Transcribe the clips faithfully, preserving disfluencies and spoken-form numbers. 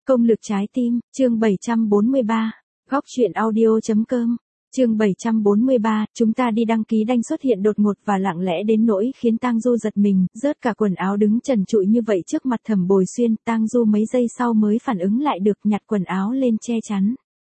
Công lực trái tim, chương bảy trăm bốn mươi ba, góc truyện audio chấm com. Chương bảy trăm bốn mươi ba, chúng ta đi đăng ký đanh xuất hiện đột ngột và lặng lẽ đến nỗi khiến Tang Du giật mình, rớt cả quần áo đứng trần trụi như vậy trước mặt Thẩm Bồi Xuyên. Tang Du mấy giây sau mới phản ứng lại được, nhặt quần áo lên che chắn.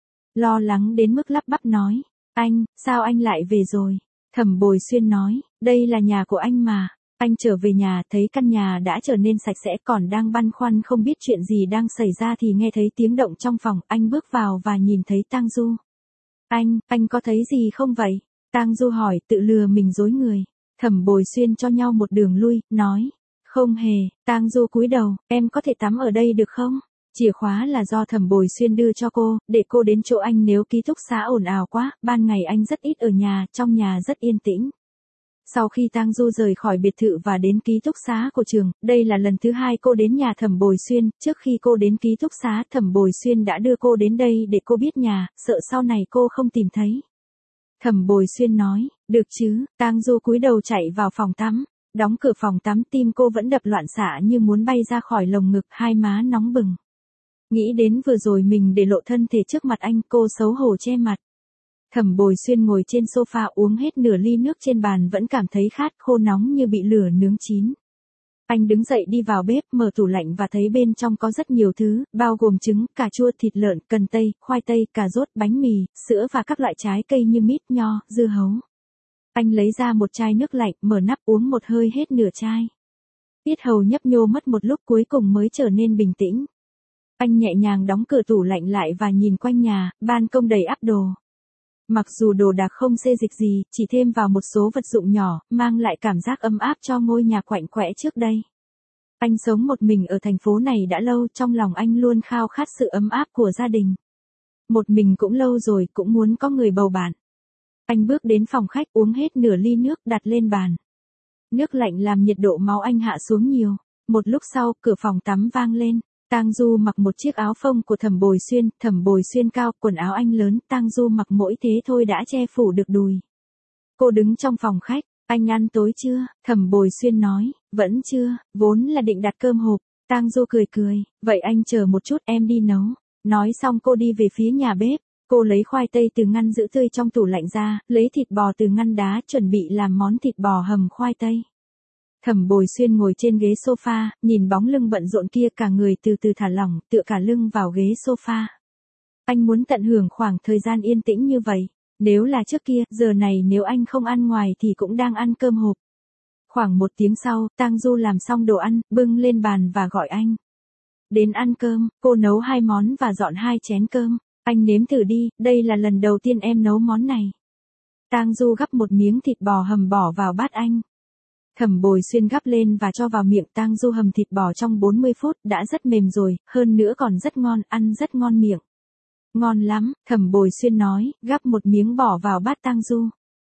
Lo lắng đến mức lắp bắp nói, anh, sao anh lại về rồi? Thẩm Bồi Xuyên nói, đây là nhà của anh mà. Anh trở về nhà, thấy căn nhà đã trở nên sạch sẽ, còn đang băn khoăn không biết chuyện gì đang xảy ra thì nghe thấy tiếng động trong phòng. Anh bước vào và nhìn thấy Tang Du. Anh, anh có thấy gì không vậy? Tang Du hỏi, tự lừa mình dối người. Thẩm Bồi Xuyên cho nhau một đường lui, nói, không hề. Tang Du cúi đầu, em có thể tắm ở đây được không? Chìa khóa là do Thẩm Bồi Xuyên đưa cho cô, để cô đến chỗ anh nếu ký túc xá ồn ào quá. Ban ngày anh rất ít ở nhà, trong nhà rất yên tĩnh. Sau khi Tang Du rời khỏi biệt thự và đến ký túc xá của trường, đây là lần thứ hai cô đến nhà Thẩm Bồi Xuyên. Trước khi cô đến ký túc xá, Thẩm Bồi Xuyên đã đưa cô đến đây để cô biết nhà, sợ sau này cô không tìm thấy. Thẩm Bồi Xuyên nói, được chứ. Tang Du cúi đầu chạy vào phòng tắm. Đóng cửa phòng tắm, tim cô vẫn đập loạn xạ như muốn bay ra khỏi lồng ngực, hai má nóng bừng. Nghĩ đến vừa rồi mình để lộ thân thể trước mặt anh, cô xấu hổ che mặt. Thẩm Bồi Xuyên ngồi trên sofa uống hết nửa ly nước trên bàn, vẫn cảm thấy khát, khô nóng như bị lửa nướng chín. Anh đứng dậy đi vào bếp, mở tủ lạnh và thấy bên trong có rất nhiều thứ, bao gồm trứng, cà chua, thịt lợn, cần tây, khoai tây, cà rốt, bánh mì, sữa và các loại trái cây như mít, nho, dưa hấu. Anh lấy ra một chai nước lạnh, mở nắp uống một hơi hết nửa chai. Yết hầu nhấp nhô mất một lúc, cuối cùng mới trở nên bình tĩnh. Anh nhẹ nhàng đóng cửa tủ lạnh lại và nhìn quanh nhà, ban công đầy ắp đồ. Mặc dù đồ đạc không xê dịch gì, chỉ thêm vào một số vật dụng nhỏ, mang lại cảm giác ấm áp cho ngôi nhà quạnh quẽ trước đây. Anh sống một mình ở thành phố này đã lâu, trong lòng anh luôn khao khát sự ấm áp của gia đình. Một mình cũng lâu rồi, cũng muốn có người bầu bạn. Anh bước đến phòng khách, uống hết nửa ly nước, đặt lên bàn. Nước lạnh làm nhiệt độ máu anh hạ xuống nhiều. Một lúc sau, cửa phòng tắm vang lên. Tang Du mặc một chiếc áo phông của Thẩm Bồi Xuyên, Thẩm Bồi Xuyên cao, quần áo anh lớn, Tang Du mặc mỗi thế thôi đã che phủ được đùi. Cô đứng trong phòng khách, anh ăn tối chưa? Thẩm Bồi Xuyên nói, vẫn chưa, vốn là định đặt cơm hộp. Tang Du cười cười, vậy anh chờ một chút em đi nấu. Nói xong cô đi về phía nhà bếp, cô lấy khoai tây từ ngăn giữ tươi trong tủ lạnh ra, lấy thịt bò từ ngăn đá, chuẩn bị làm món thịt bò hầm khoai tây. Thẩm Bồi Xuyên ngồi trên ghế sofa, nhìn bóng lưng bận rộn kia, cả người từ từ thả lỏng, tựa cả lưng vào ghế sofa. Anh muốn tận hưởng khoảng thời gian yên tĩnh như vậy. Nếu là trước kia, giờ này nếu anh không ăn ngoài thì cũng đang ăn cơm hộp. Khoảng một tiếng sau, Tang Du làm xong đồ ăn, bưng lên bàn và gọi anh. Đến ăn cơm, cô nấu hai món và dọn hai chén cơm. Anh nếm thử đi, đây là lần đầu tiên em nấu món này. Tang Du gắp một miếng thịt bò hầm bỏ vào bát anh. Thẩm Bồi Xuyên gắp lên và cho vào miệng. Tang Du hầm thịt bò trong bốn mươi phút, đã rất mềm rồi, hơn nữa còn rất ngon, ăn rất ngon miệng. Ngon lắm, Thẩm Bồi Xuyên nói, gắp một miếng bỏ vào bát Tang Du.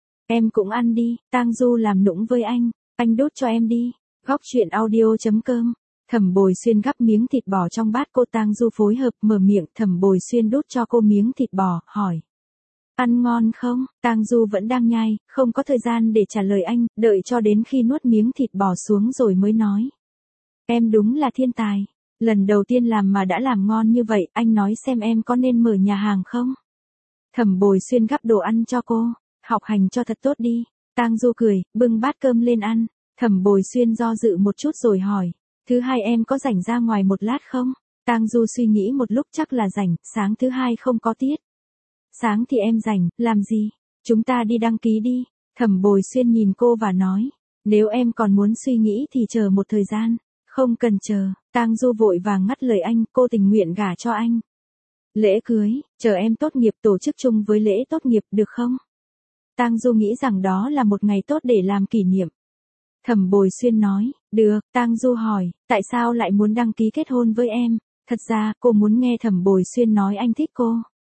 Em cũng ăn đi. Tang Du làm nũng với anh, anh đút cho em đi. Góc truyện audio chấm com. Thẩm Bồi Xuyên gắp miếng thịt bò trong bát cô. Tang Du phối hợp mở miệng, Thẩm Bồi Xuyên đút cho cô miếng thịt bò, hỏi. Ăn ngon không? Tang Du vẫn đang nhai, không có thời gian để trả lời anh, đợi cho đến khi nuốt miếng thịt bò xuống rồi mới nói. Em đúng là thiên tài. Lần đầu tiên làm mà đã làm ngon như vậy, anh nói xem em có nên mở nhà hàng không? Thẩm Bồi Xuyên gắp đồ ăn cho cô, học hành cho thật tốt đi. Tang Du cười, bưng bát cơm lên ăn. Thẩm Bồi Xuyên do dự một chút rồi hỏi, thứ hai em có rảnh ra ngoài một lát không? Tang Du suy nghĩ một lúc, chắc là rảnh, sáng thứ hai không có tiết. Sáng thì em rảnh, làm gì? Chúng ta đi đăng ký đi. Thẩm Bồi Xuyên nhìn cô và nói, nếu em còn muốn suy nghĩ thì chờ một thời gian. Không cần chờ. Tang Du vội vàng ngắt lời anh, cô tình nguyện gả cho anh. Lễ cưới, chờ em tốt nghiệp tổ chức chung với lễ tốt nghiệp, được không? Tang Du nghĩ rằng đó là một ngày tốt để làm kỷ niệm. Thẩm Bồi Xuyên nói, được. Tang Du hỏi, tại sao lại muốn đăng ký kết hôn với em? Thật ra, cô muốn nghe Thẩm Bồi Xuyên nói anh thích cô.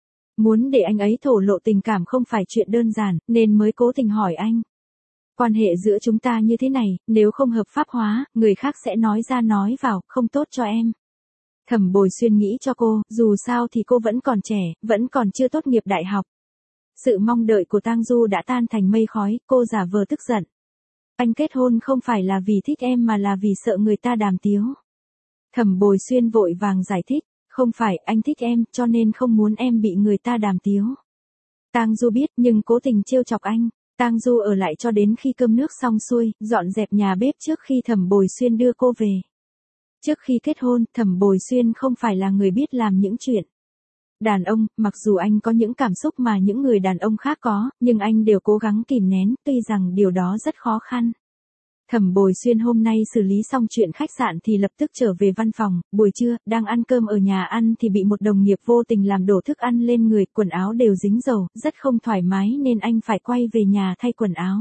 Muốn để anh ấy thổ lộ tình cảm không phải chuyện đơn giản, nên mới cố tình hỏi anh. Quan hệ giữa chúng ta như thế này, nếu không hợp pháp hóa, người khác sẽ nói ra nói vào, không tốt cho em. Thẩm Bồi Xuyên nghĩ cho cô, dù sao thì cô vẫn còn trẻ, vẫn còn chưa tốt nghiệp đại học. Sự mong đợi của Tang Du đã tan thành mây khói, cô giả vờ tức giận. Anh kết hôn không phải là vì thích em mà là vì sợ người ta đàm tiếu. Thẩm Bồi Xuyên vội vàng giải thích, Không phải, anh thích em, cho nên không muốn em bị người ta đàm tiếu. Tang Du biết, nhưng cố tình trêu chọc anh. Tang Du ở lại cho đến khi cơm nước xong xuôi, dọn dẹp nhà bếp trước khi Thẩm Bồi Xuyên đưa cô về. Trước khi kết hôn, Thẩm Bồi Xuyên không phải là người biết làm những chuyện đàn ông, mặc dù anh có những cảm xúc mà những người đàn ông khác có, nhưng anh đều cố gắng kìm nén, tuy rằng điều đó rất khó khăn. Thẩm Bồi Xuyên hôm nay xử lý xong chuyện khách sạn thì lập tức trở về văn phòng, buổi trưa, đang ăn cơm ở nhà ăn thì bị một đồng nghiệp vô tình làm đổ thức ăn lên người, quần áo đều dính dầu, rất không thoải mái nên anh phải quay về nhà thay quần áo.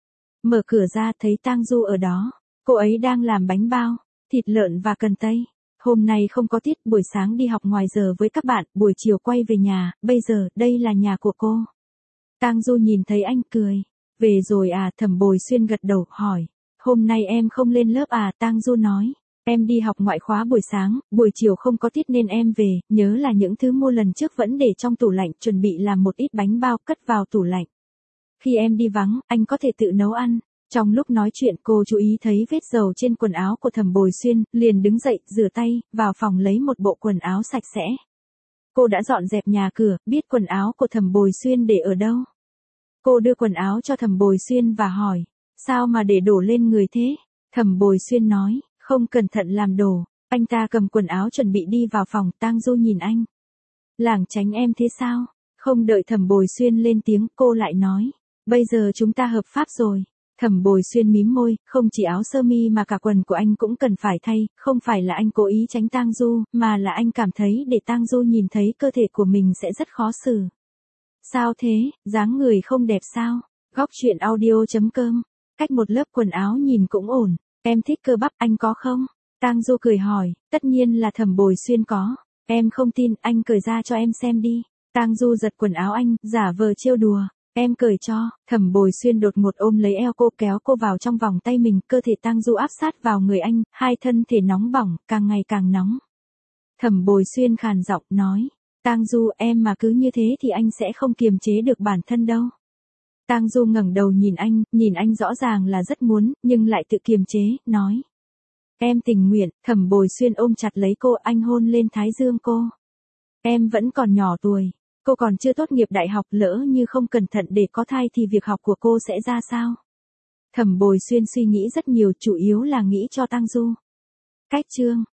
Mở cửa ra thấy Tang Du ở đó, cô ấy đang làm bánh bao, thịt lợn và cần tây. Hôm nay không có tiết, buổi sáng đi học ngoài giờ với các bạn, buổi chiều quay về nhà, bây giờ, đây là nhà của cô. Tang Du nhìn thấy anh cười. Về rồi à, Thẩm Bồi Xuyên gật đầu, hỏi. Hôm nay em không lên lớp à, Tang Du nói. Em đi học ngoại khóa buổi sáng, buổi chiều không có tiết nên em về, nhớ là những thứ mua lần trước vẫn để trong tủ lạnh, chuẩn bị làm một ít bánh bao cất vào tủ lạnh. Khi em đi vắng, anh có thể tự nấu ăn. Trong lúc nói chuyện cô chú ý thấy vết dầu trên quần áo của Thẩm Bồi Xuyên, liền đứng dậy, rửa tay, vào phòng lấy một bộ quần áo sạch sẽ. Cô đã dọn dẹp nhà cửa, biết quần áo của Thẩm Bồi Xuyên để ở đâu. Cô đưa quần áo cho Thẩm Bồi Xuyên và hỏi, sao mà để đổ lên người thế? Thẩm Bồi Xuyên nói, không cẩn thận làm đổ. Anh ta cầm quần áo chuẩn bị đi vào phòng, Tang Du nhìn anh. Lảng tránh em thế sao? Không đợi Thẩm Bồi Xuyên lên tiếng, cô lại nói, bây giờ chúng ta hợp pháp rồi. Thẩm Bồi Xuyên mím môi, không chỉ áo sơ mi mà cả quần của anh cũng cần phải thay, không phải là anh cố ý tránh Tang Du, mà là anh cảm thấy để Tang Du nhìn thấy cơ thể của mình sẽ rất khó xử. Sao thế, dáng người không đẹp sao? Góc truyện audio chấm com. Cách một lớp quần áo nhìn cũng ổn. Em thích cơ bắp, anh có không? Tang Du cười hỏi, tất nhiên là Thẩm Bồi Xuyên có. Em không tin, anh cởi ra cho em xem đi. Tang Du giật quần áo anh, giả vờ trêu đùa. Em cởi cho. Thẩm Bồi Xuyên đột ngột ôm lấy eo cô, kéo cô vào trong vòng tay mình, cơ thể Tang Du áp sát vào người anh, hai thân thể nóng bỏng, càng ngày càng nóng. Thẩm Bồi Xuyên khàn giọng nói, Tang Du, em mà cứ như thế thì anh sẽ không kiềm chế được bản thân đâu. Tang Du ngẩng đầu nhìn anh, nhìn anh rõ ràng là rất muốn, nhưng lại tự kiềm chế, nói. Em tình nguyện. Thẩm Bồi Xuyên ôm chặt lấy cô, anh hôn lên thái dương cô. Em vẫn còn nhỏ tuổi. Cô còn chưa tốt nghiệp đại học, lỡ như không cẩn thận để có thai thì việc học của cô sẽ ra sao? Thẩm Bồi Xuyên suy nghĩ rất nhiều, chủ yếu là nghĩ cho Tang Du. Cách chương